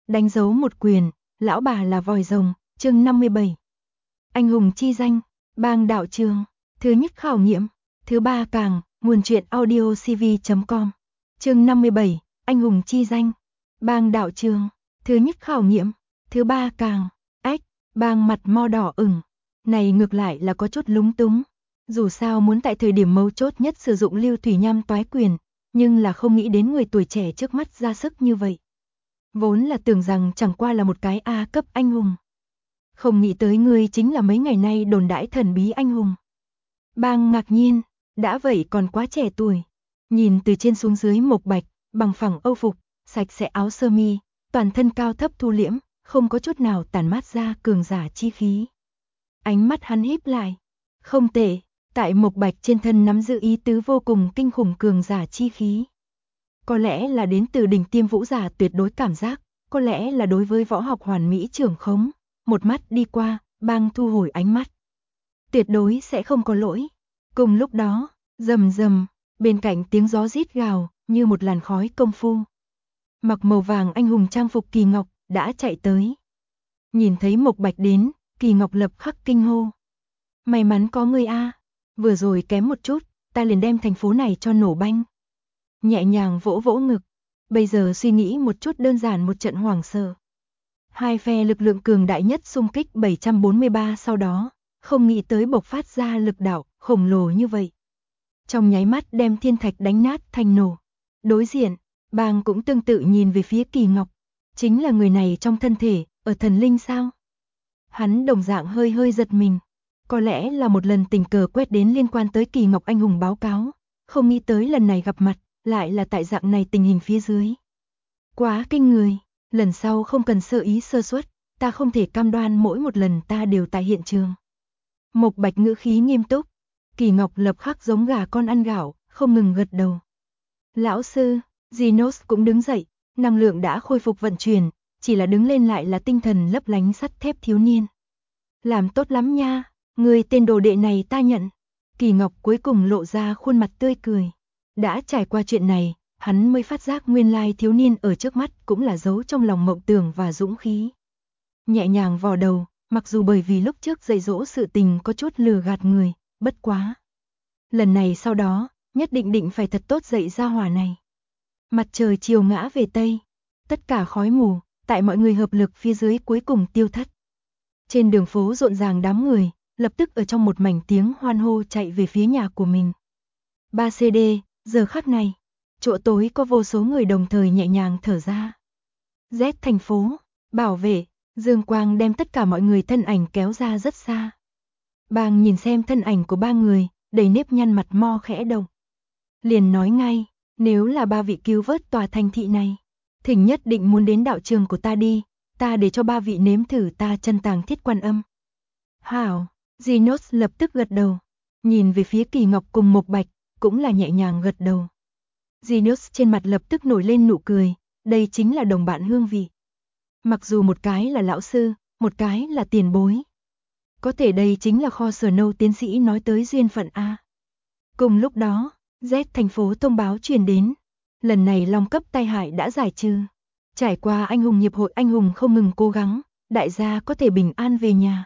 đánh dấu một quyền, lão bà là vòi rồng, chương 57. Anh hùng chi danh, bang đạo trường, thứ nhất khảo nghiệm, thứ ba càng, nguồn truyện audio cv.com. Chương 57, anh hùng chi danh, bang đạo trường, thứ nhất khảo nghiệm, thứ ba càng, bang mặt mo đỏ ửng, này ngược lại là có chút lúng túng. Dù sao muốn tại thời điểm mấu chốt nhất sử dụng Lưu Thủy Nham toái quyền, nhưng là không nghĩ đến người tuổi trẻ trước mắt ra sức như vậy. Vốn là tưởng rằng chẳng qua là một cái A cấp anh hùng. Không nghĩ tới ngươi chính là mấy ngày nay đồn đãi thần bí anh hùng. Bang ngạc nhiên, đã vậy còn quá trẻ tuổi. Nhìn từ trên xuống dưới Mộc Bạch, bằng phẳng âu phục, sạch sẽ áo sơ mi, toàn thân cao thấp thu liễm, không có chút nào tản mát ra cường giả chi khí. Ánh mắt hắn híp lại. Không tệ, tại Mộc Bạch trên thân nắm giữ ý tứ vô cùng kinh khủng cường giả chi khí. Có lẽ là đến từ đỉnh tiêm vũ giả tuyệt đối cảm giác, có lẽ là đối với võ học hoàn mỹ trưởng khống, một mắt đi qua, bang thu hồi ánh mắt. Tuyệt đối sẽ không có lỗi. Cùng lúc đó, rầm rầm, bên cạnh tiếng gió rít gào, như một làn khói công phu. Mặc màu vàng anh hùng trang phục Kỳ Ngọc đã chạy tới. Nhìn thấy Mộc Bạch đến, Kỳ Ngọc lập khắc kinh hô. May mắn có ngươi a, vừa rồi kém một chút, ta liền đem thành phố này cho nổ banh. Nhẹ nhàng vỗ vỗ ngực, bây giờ suy nghĩ một chút đơn giản một trận hoảng sợ. Hai phe lực lượng cường đại nhất xung kích 743 sau đó, không nghĩ tới bộc phát ra lực đạo khổng lồ như vậy. Trong nháy mắt đem thiên thạch đánh nát thành nổ. Đối diện, bang cũng tương tự nhìn về phía Kỳ Ngọc, chính là người này trong thân thể, ở thần linh sao? Hắn đồng dạng hơi hơi giật mình. Có lẽ là một lần tình cờ quét đến liên quan tới Kỳ Ngọc anh hùng báo cáo, không nghĩ tới lần này gặp mặt, lại là tại dạng này tình hình phía dưới. Quá kinh người, lần sau không cần sơ ý sơ suất, ta không thể cam đoan mỗi một lần ta đều tại hiện trường. Mộc Bạch ngữ khí nghiêm túc, Kỳ Ngọc lập khắc giống gà con ăn gạo, không ngừng gật đầu. Lão sư, Genos cũng đứng dậy, năng lượng đã khôi phục vận chuyển, chỉ là đứng lên lại là tinh thần lấp lánh sắt thép thiếu niên. Làm tốt lắm nha. Người tên đồ đệ này ta nhận. Kỳ Ngọc cuối cùng lộ ra khuôn mặt tươi cười. Đã trải qua chuyện này, hắn mới phát giác nguyên lai thiếu niên ở trước mắt cũng là giấu trong lòng mộng tưởng và dũng khí. Nhẹ nhàng vò đầu, mặc dù bởi vì lúc trước dạy dỗ sự tình có chút lừa gạt người, bất quá. Lần này sau đó, nhất định phải thật tốt dạy gia hỏa này. Mặt trời chiều ngã về Tây. Tất cả khói mù, tại mọi người hợp lực phía dưới cuối cùng tiêu thất. Trên đường phố rộn ràng đám người, lập tức ở trong một mảnh tiếng hoan hô chạy về phía nhà của mình. 3CD, giờ khắc này, chỗ tối có vô số người đồng thời nhẹ nhàng thở ra. Z thành phố, bảo vệ, dương quang đem tất cả mọi người thân ảnh kéo ra rất xa. Bang nhìn xem thân ảnh của ba người, đầy nếp nhăn mặt mo khẽ động. Liền nói ngay, nếu là ba vị cứu vớt tòa thành thị này, thỉnh nhất định muốn đến đạo trường của ta đi, ta để cho ba vị nếm thử ta chân tàng thiết quan âm. Hảo. Genos lập tức gật đầu, nhìn về phía Kỳ Ngọc cùng Mộc Bạch, cũng là nhẹ nhàng gật đầu. Genos trên mặt lập tức nổi lên nụ cười, đây chính là đồng bạn hương vị. Mặc dù một cái là lão sư, một cái là tiền bối. Có thể đây chính là kho sở nâu tiến sĩ nói tới duyên phận A. Cùng lúc đó, Z thành phố thông báo truyền đến, lần này long cấp tai hại đã giải trừ. Trải qua anh hùng hiệp hội anh hùng không ngừng cố gắng, đại gia có thể bình an về nhà.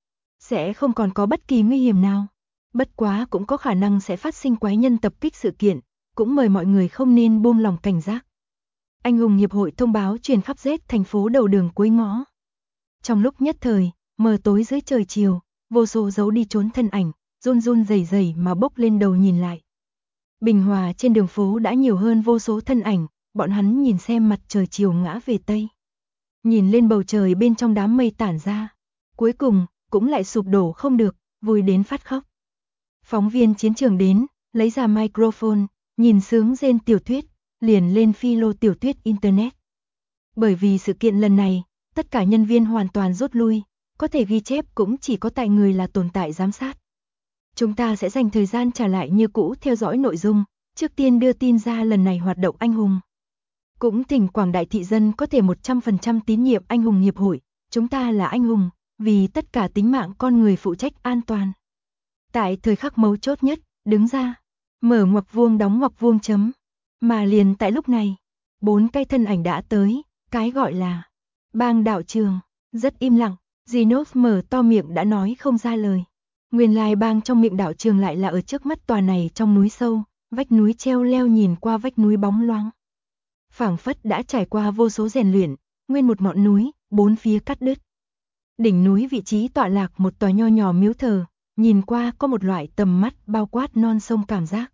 Sẽ không còn có bất kỳ nguy hiểm nào. Bất quá cũng có khả năng sẽ phát sinh quái nhân tập kích sự kiện, cũng mời mọi người không nên buông lòng cảnh giác. Anh hùng hiệp hội thông báo truyền khắp Z thành phố đầu đường cuối ngõ. Trong lúc nhất thời, mờ tối dưới trời chiều, vô số giấu đi trốn thân ảnh, run run rẩy rẩy mà bốc lên đầu nhìn lại. Bình hòa trên đường phố đã nhiều hơn vô số thân ảnh, bọn hắn nhìn xem mặt trời chiều ngã về Tây. Nhìn lên bầu trời bên trong đám mây tản ra. Cuối cùng, cũng lại sụp đổ không được, vui đến phát khóc. Phóng viên chiến trường đến, lấy ra microphone, nhìn sướng rên tiểu thuyết, liền lên phi lô tiểu thuyết internet. Bởi vì sự kiện lần này, tất cả nhân viên hoàn toàn rút lui, có thể ghi chép cũng chỉ có tại người là tồn tại giám sát. Chúng ta sẽ dành thời gian trả lại như cũ theo dõi nội dung, trước tiên đưa tin ra lần này hoạt động anh hùng. Cũng thỉnh quảng đại thị dân có thể 100% tín nhiệm anh hùng hiệp hội, chúng ta là anh hùng. Vì tất cả tính mạng con người phụ trách an toàn. Tại thời khắc mấu chốt nhất, đứng ra, mở ngoặc vuông đóng ngoặc vuông chấm. Mà liền tại lúc này, 4 cái thân ảnh đã tới, cái gọi là Bang đạo trường, rất im lặng, Genos mở to miệng đã nói không ra lời. Nguyên lai bang trong miệng đạo trường lại là ở trước mắt tòa này trong núi sâu, vách núi treo leo nhìn qua vách núi bóng loáng. Phảng phất đã trải qua vô số rèn luyện, nguyên một ngọn núi, bốn phía cắt đứt. Đỉnh núi vị trí tọa lạc một tòa nho nhỏ miếu thờ, nhìn qua có một loại tầm mắt bao quát non sông cảm giác.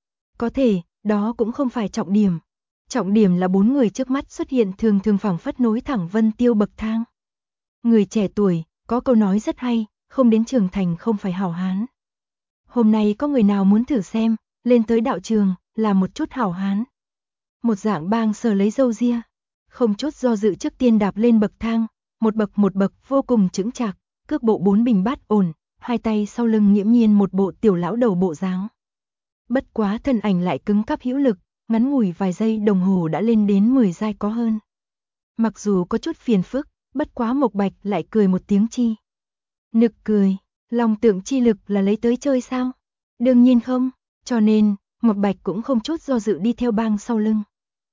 Có thể, đó cũng không phải trọng điểm. Trọng điểm là bốn người trước mắt xuất hiện thường thường phảng phất nối thẳng vân tiêu bậc thang. Người trẻ tuổi, có câu nói rất hay, không đến trưởng thành không phải hảo hán. Hôm nay có người nào muốn thử xem, lên tới đạo trường, là một chút hảo hán. Một dạng bang sờ lấy râu ria, không chút do dự trước tiên đạp lên bậc thang, một bậc vô cùng chững chạc, cước bộ bốn bình bát ổn, hai tay sau lưng nghiễm nhiên một bộ tiểu lão đầu bộ dáng. Bất quá thân ảnh lại cứng cáp hữu lực, ngắn ngủi vài giây đồng hồ đã lên đến 10 giai có hơn. Mặc dù có chút phiền phức, bất quá Mộc Bạch lại cười một tiếng chi. Nực cười, lòng tượng chi lực là lấy tới chơi sao? Đương nhiên không, cho nên, Mộc Bạch cũng không chút do dự đi theo bang sau lưng.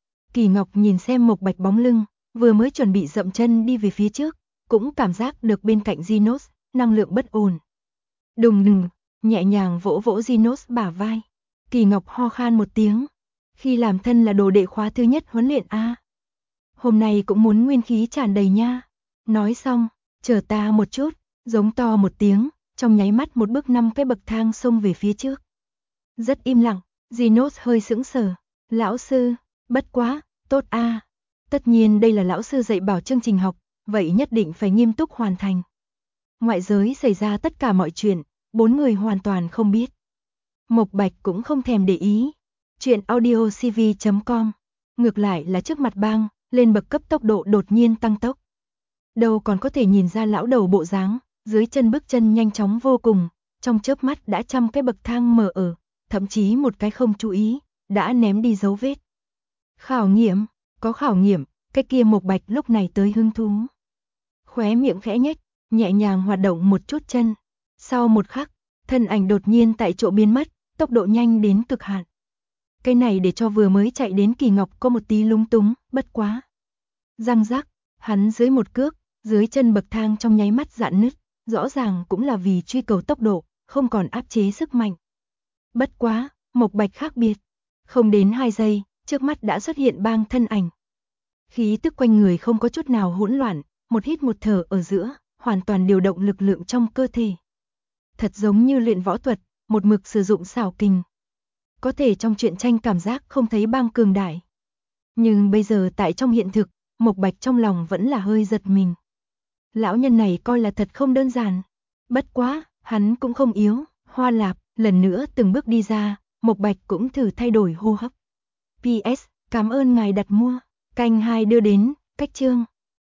Kỳ Ngọc nhìn xem Mộc Bạch bóng lưng, vừa mới chuẩn bị dậm chân đi về phía trước, cũng cảm giác được bên cạnh Genos, năng lượng bất ổn. Đùng đùng, nhẹ nhàng vỗ vỗ Genos bả vai. Kỳ Ngọc ho khan một tiếng. Khi làm thân là đồ đệ khóa thứ nhất huấn luyện A. Hôm nay cũng muốn nguyên khí tràn đầy nha. Nói xong, chờ ta một chút, giống to một tiếng, trong nháy mắt một bước 5 cái bậc thang xông về phía trước. Rất im lặng, Genos hơi sững sờ. Lão sư, bất quá, tốt A. Tất nhiên đây là lão sư dạy bảo chương trình học, vậy nhất định phải nghiêm túc hoàn thành. Ngoại giới xảy ra tất cả mọi chuyện, bốn người hoàn toàn không biết. Mộc Bạch cũng không thèm để ý. Chuyện audiocv.com. Ngược lại là trước mặt bang, lên bậc cấp tốc độ đột nhiên tăng tốc. Đâu còn có thể nhìn ra lão đầu bộ dáng, dưới chân bước chân nhanh chóng vô cùng, trong chớp mắt đã 100 cái bậc thang mở ở, thậm chí một cái không chú ý, đã ném đi dấu vết. Khảo nghiệm, có khảo nghiệm, cái kia Mộc Bạch lúc này tới hứng thú. Khóe miệng khẽ nhếch, nhẹ nhàng hoạt động một chút chân. Sau một khắc, thân ảnh đột nhiên tại chỗ biến mất, tốc độ nhanh đến cực hạn. Cái này để cho vừa mới chạy đến Kỳ Ngọc có một tí lúng túng, bất quá. Răng rắc, hắn dưới một cước, dưới chân bậc thang trong nháy mắt rạn nứt, rõ ràng cũng là vì truy cầu tốc độ, không còn áp chế sức mạnh. Bất quá, Mộc Bạch khác biệt. Không đến 2 giây, trước mắt đã xuất hiện bang thân ảnh. Khí tức quanh người không có chút nào hỗn loạn, một hít một thở ở giữa, hoàn toàn điều động lực lượng trong cơ thể. Thật giống như luyện võ thuật, một mực sử dụng xảo kình. Có thể trong truyện tranh cảm giác không thấy bang cường đại. Nhưng bây giờ tại trong hiện thực, Mộc Bạch trong lòng vẫn là hơi giật mình. Lão nhân này coi là thật không đơn giản. Bất quá, hắn cũng không yếu, Hoa Lạp, lần nữa từng bước đi ra, Mộc Bạch cũng thử thay đổi hô hấp. PS, cảm ơn ngài đặt mua. Canh 2 đưa đến, cách chương.